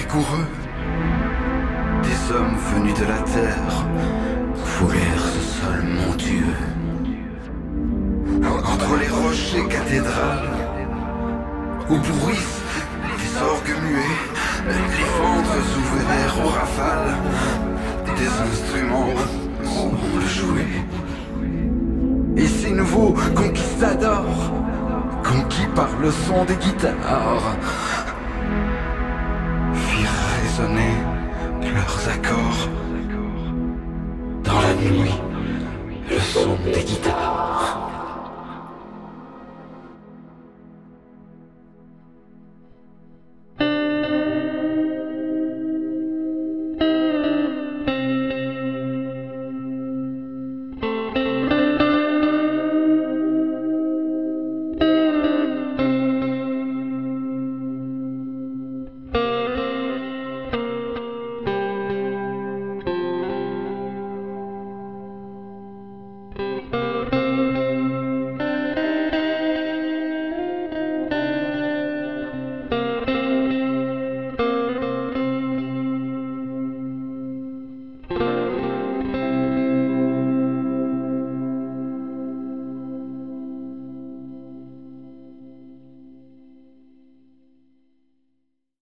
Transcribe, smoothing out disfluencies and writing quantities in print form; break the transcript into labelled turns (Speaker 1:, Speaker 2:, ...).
Speaker 1: vigoureux, des hommes venus de la terre foulèrent ce sol montueux. Entre les rochers cathédrales, où bruissent les orgues muets, les ventres ouverts aux rafales, des instruments semblent jouer. Et ces nouveaux conquistadors, conquis par le son des guitares, firent résonner leurs accords dans la nuit, le son des guitares.